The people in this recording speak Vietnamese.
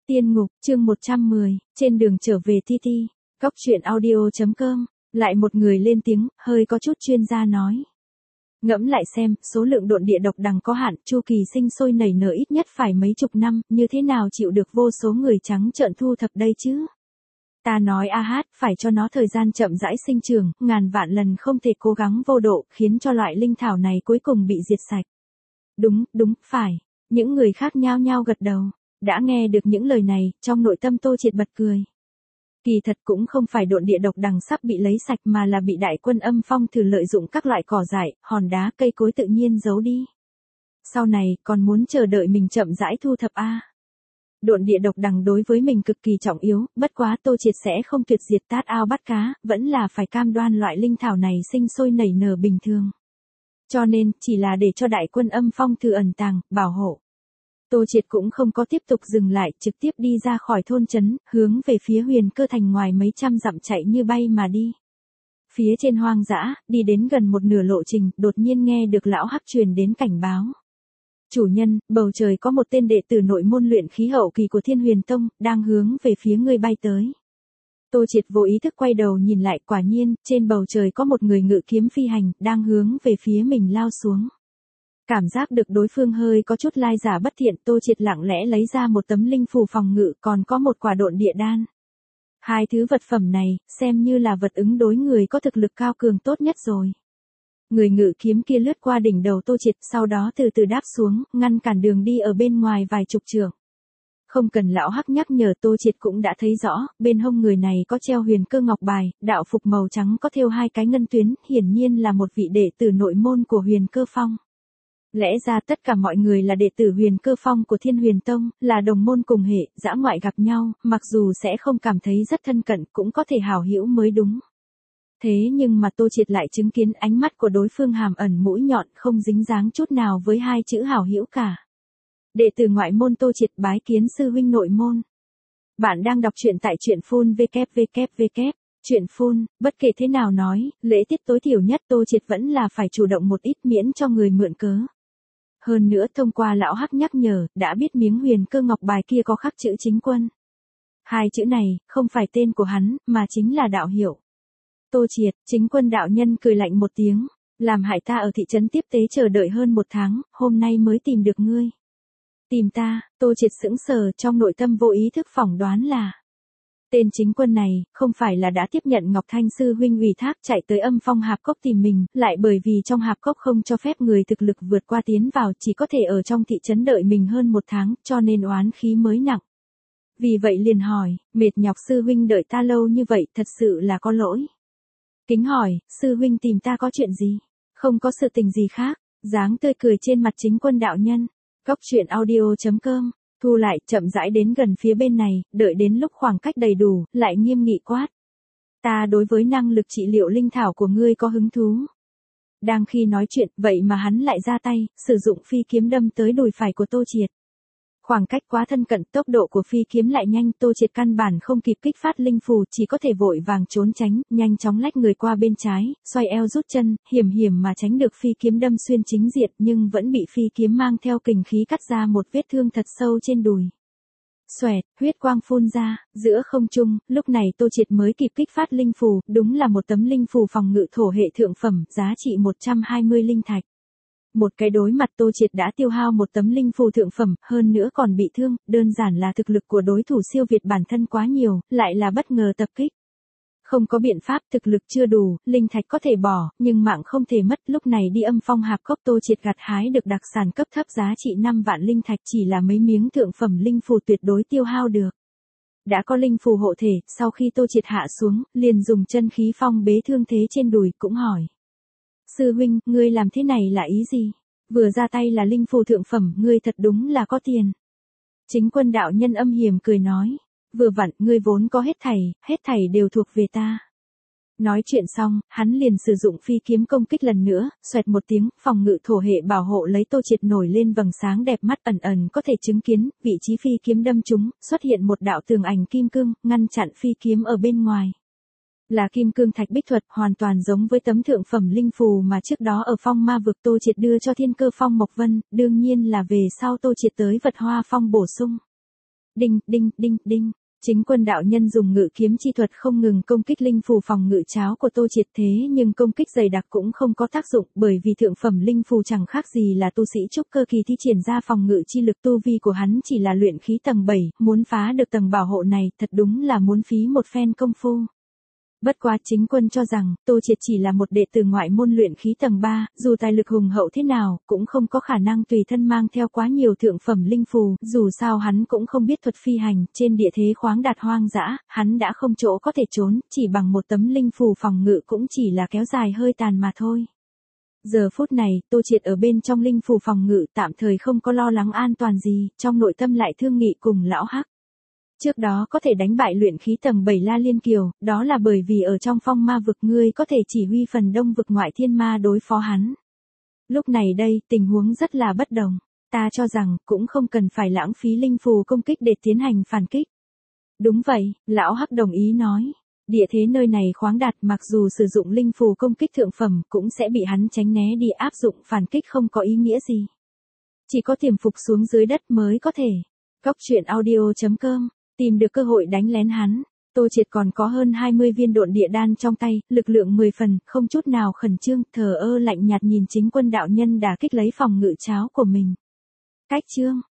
Tiên ngục, chương 110, trên đường trở về TT, Cóc truyện audio.com, lại một người lên tiếng, hơi có chút chuyên gia nói. Ngẫm lại xem, số lượng độn địa độc đằng có hạn, chu kỳ sinh sôi nảy nở ít nhất phải mấy chục năm, như thế nào chịu được vô số người trắng trợn thu thập đây chứ? Ta nói a hát, phải cho nó thời gian chậm rãi sinh trưởng, ngàn vạn lần không thể cố gắng vô độ, khiến cho loại linh thảo này cuối cùng bị diệt sạch. Đúng, phải. Những người khác nhao nhao gật đầu. Đã nghe được những lời này, trong nội tâm Tô Triệt bật cười. Kỳ thật cũng không phải độn địa độc đằng sắp bị lấy sạch mà là bị đại quân Âm Phong thử lợi dụng các loại cỏ dại, hòn đá cây cối tự nhiên giấu đi. Sau này, còn muốn chờ đợi mình chậm rãi thu thập a. Độn địa độc đằng đối với mình cực kỳ trọng yếu, bất quá Tô Triệt sẽ không tuyệt diệt tát ao bắt cá, vẫn là phải cam đoan loại linh thảo này sinh sôi nảy nở bình thường. Cho nên, chỉ là để cho đại quân Âm Phong thử ẩn tàng, bảo hộ. Tô Triệt cũng không có tiếp tục dừng lại, trực tiếp đi ra khỏi thôn trấn, hướng về phía Huyền Cơ thành ngoài mấy trăm dặm chạy như bay mà đi. Phía trên hoang dã, đi đến gần một nửa lộ trình, đột nhiên nghe được lão hắc truyền đến cảnh báo. Chủ nhân, bầu trời có một tên đệ tử nội môn luyện khí hậu kỳ của Thiên Huyền Tông, đang hướng về phía ngươi bay tới. Tô Triệt vô ý thức quay đầu nhìn lại, quả nhiên, trên bầu trời có một người ngự kiếm phi hành, đang hướng về phía mình lao xuống. Cảm giác được đối phương hơi có chút lai giả bất thiện, Tô Triệt lặng lẽ lấy ra một tấm linh phù phòng ngự, còn có một quả độn địa đan. Hai thứ vật phẩm này, xem như là vật ứng đối người có thực lực cao cường tốt nhất rồi. Người ngự kiếm kia lướt qua đỉnh đầu Tô Triệt, sau đó từ từ đáp xuống, ngăn cản đường đi ở bên ngoài vài chục trượng. Không cần lão hắc nhắc nhở, Tô Triệt cũng đã thấy rõ, bên hông người này có treo huyền cơ ngọc bài, đạo phục màu trắng có thêu hai cái ngân tuyến, hiển nhiên là một vị đệ tử nội môn của Huyền Cơ Phong. Lẽ ra tất cả mọi người là đệ tử Huyền Cơ Phong của Thiên Huyền Tông, là đồng môn cùng hệ, dã ngoại gặp nhau, mặc dù sẽ không cảm thấy rất thân cận, cũng có thể hảo hữu mới đúng. Thế nhưng mà Tô Triệt lại chứng kiến ánh mắt của đối phương hàm ẩn mũi nhọn, không dính dáng chút nào với hai chữ hảo hữu cả. Đệ tử ngoại môn Tô Triệt bái kiến sư huynh nội môn. Bạn đang đọc truyện tại truyện phun www. Chuyện phun, bất kể thế nào nói, lễ tiết tối thiểu nhất Tô Triệt vẫn là phải chủ động một ít miễn cho người mượn cớ. Hơn nữa thông qua lão hắc nhắc nhở, đã biết miếng huyền cơ ngọc bài kia có khắc chữ chính quân. Hai chữ này, không phải tên của hắn, mà chính là đạo hiệu. Tô Triệt, chính quân đạo nhân cười lạnh một tiếng, làm hại ta ở thị trấn tiếp tế chờ đợi hơn một tháng, hôm nay mới tìm được ngươi. Tìm ta, Tô Triệt sững sờ, trong nội tâm vô ý thức phỏng đoán là tên chính quân này, không phải là đã tiếp nhận Ngọc Thanh sư huynh ủy thác chạy tới Âm Phong hạp cốc tìm mình, lại bởi vì trong hạp cốc không cho phép người thực lực vượt qua tiến vào, chỉ có thể ở trong thị trấn đợi mình hơn một tháng, cho nên oán khí mới nặng. Vì vậy liền hỏi, mệt nhọc sư huynh đợi ta lâu như vậy, thật sự là có lỗi. Kính hỏi, sư huynh tìm ta có chuyện gì? Không có sự tình gì khác, dáng tươi cười trên mặt chính quân đạo nhân. Cóc truyện audio.com, thu lại, chậm rãi đến gần phía bên này, đợi đến lúc khoảng cách đầy đủ, lại nghiêm nghị quát. Ta đối với năng lực trị liệu linh thảo của ngươi có hứng thú. Đang khi nói chuyện, vậy mà hắn lại ra tay, sử dụng phi kiếm đâm tới đùi phải của Tô Triệt. Khoảng cách quá thân cận, tốc độ của phi kiếm lại nhanh, Tô Triệt căn bản không kịp kích phát linh phù, chỉ có thể vội vàng trốn tránh, nhanh chóng lách người qua bên trái, xoay eo rút chân, hiểm mà tránh được phi kiếm đâm xuyên chính diện, nhưng vẫn bị phi kiếm mang theo kình khí cắt ra một vết thương thật sâu trên đùi. Xoẹt, huyết quang phun ra, giữa không trung, lúc này Tô Triệt mới kịp kích phát linh phù, đúng là một tấm linh phù phòng ngự thổ hệ thượng phẩm, giá trị 120 linh thạch. Một cái đối mặt Tô Triệt đã tiêu hao một tấm linh phù thượng phẩm, hơn nữa còn bị thương, đơn giản là thực lực của đối thủ siêu việt bản thân quá nhiều, lại là bất ngờ tập kích. Không có biện pháp, thực lực chưa đủ, linh thạch có thể bỏ, nhưng mạng không thể mất, lúc này đi Âm Phong hạp cốc Tô Triệt gặt hái được đặc sản cấp thấp giá trị 5 vạn linh thạch, chỉ là mấy miếng thượng phẩm linh phù tuyệt đối tiêu hao được. Đã có linh phù hộ thể, sau khi Tô Triệt hạ xuống, liền dùng chân khí phong bế thương thế trên đùi, cũng hỏi. Sư huynh, ngươi làm thế này là ý gì? Vừa ra tay là linh phù thượng phẩm, ngươi thật đúng là có tiền. Chính quân đạo nhân âm hiểm cười nói, vừa vặn, ngươi vốn có hết thảy đều thuộc về ta. Nói chuyện xong, hắn liền sử dụng phi kiếm công kích lần nữa, xoẹt một tiếng, phòng ngự thổ hệ bảo hộ lấy Tô Triệt nổi lên vầng sáng đẹp mắt, ẩn có thể chứng kiến, vị trí phi kiếm đâm trúng, xuất hiện một đạo tường ảnh kim cương, ngăn chặn phi kiếm ở bên ngoài. Là kim cương thạch bích thuật, hoàn toàn giống với tấm thượng phẩm linh phù mà trước đó ở Phong Ma vực Tô Triệt đưa cho Thiên Cơ Phong Mộc Vân, đương nhiên là về sau Tô Triệt tới Vật Hoa Phong bổ sung. Đinh, đinh, đinh, đinh. Chính Quân đạo nhân dùng ngự kiếm chi thuật không ngừng công kích linh phù phòng ngự cháo của Tô Triệt, thế nhưng công kích dày đặc cũng không có tác dụng, bởi vì thượng phẩm linh phù chẳng khác gì là tu sĩ trúc cơ kỳ thi triển ra phòng ngự chi lực, tu vi của hắn chỉ là luyện khí tầng 7, muốn phá được tầng bảo hộ này thật đúng là muốn phí một phen công phu. Bất quá Chính Quân cho rằng, Tô Triệt chỉ là một đệ tử ngoại môn luyện khí tầng 3, dù tài lực hùng hậu thế nào, cũng không có khả năng tùy thân mang theo quá nhiều thượng phẩm linh phù, dù sao hắn cũng không biết thuật phi hành, trên địa thế khoáng đạt hoang dã, hắn đã không chỗ có thể trốn, chỉ bằng một tấm linh phù phòng ngự cũng chỉ là kéo dài hơi tàn mà thôi. Giờ phút này, Tô Triệt ở bên trong linh phù phòng ngự tạm thời không có lo lắng an toàn gì, trong nội tâm lại thương nghị cùng lão Hắc. Trước đó có thể đánh bại luyện khí tầng 7 La Liên Kiều, đó là bởi vì ở trong phong ma vực ngươi có thể chỉ huy phần đông vực ngoại thiên ma đối phó hắn. Lúc này đây, tình huống rất là bất đồng. Ta cho rằng, cũng không cần phải lãng phí linh phù công kích để tiến hành phản kích. Đúng vậy, lão Hắc đồng ý nói. Địa thế nơi này khoáng đạt, mặc dù sử dụng linh phù công kích thượng phẩm, cũng sẽ bị hắn tránh né đi, áp dụng phản kích không có ý nghĩa gì. Chỉ có tiềm phục xuống dưới đất mới có thể. Góc truyện audio.com tìm được cơ hội đánh lén hắn. Tô Triệt còn có hơn 20 viên độn địa đan trong tay, lực lượng 10 phần, không chút nào khẩn trương, thờ ơ lạnh nhạt nhìn Chính Quân đạo nhân đả kích lấy phòng ngự cháo của mình. Cách chương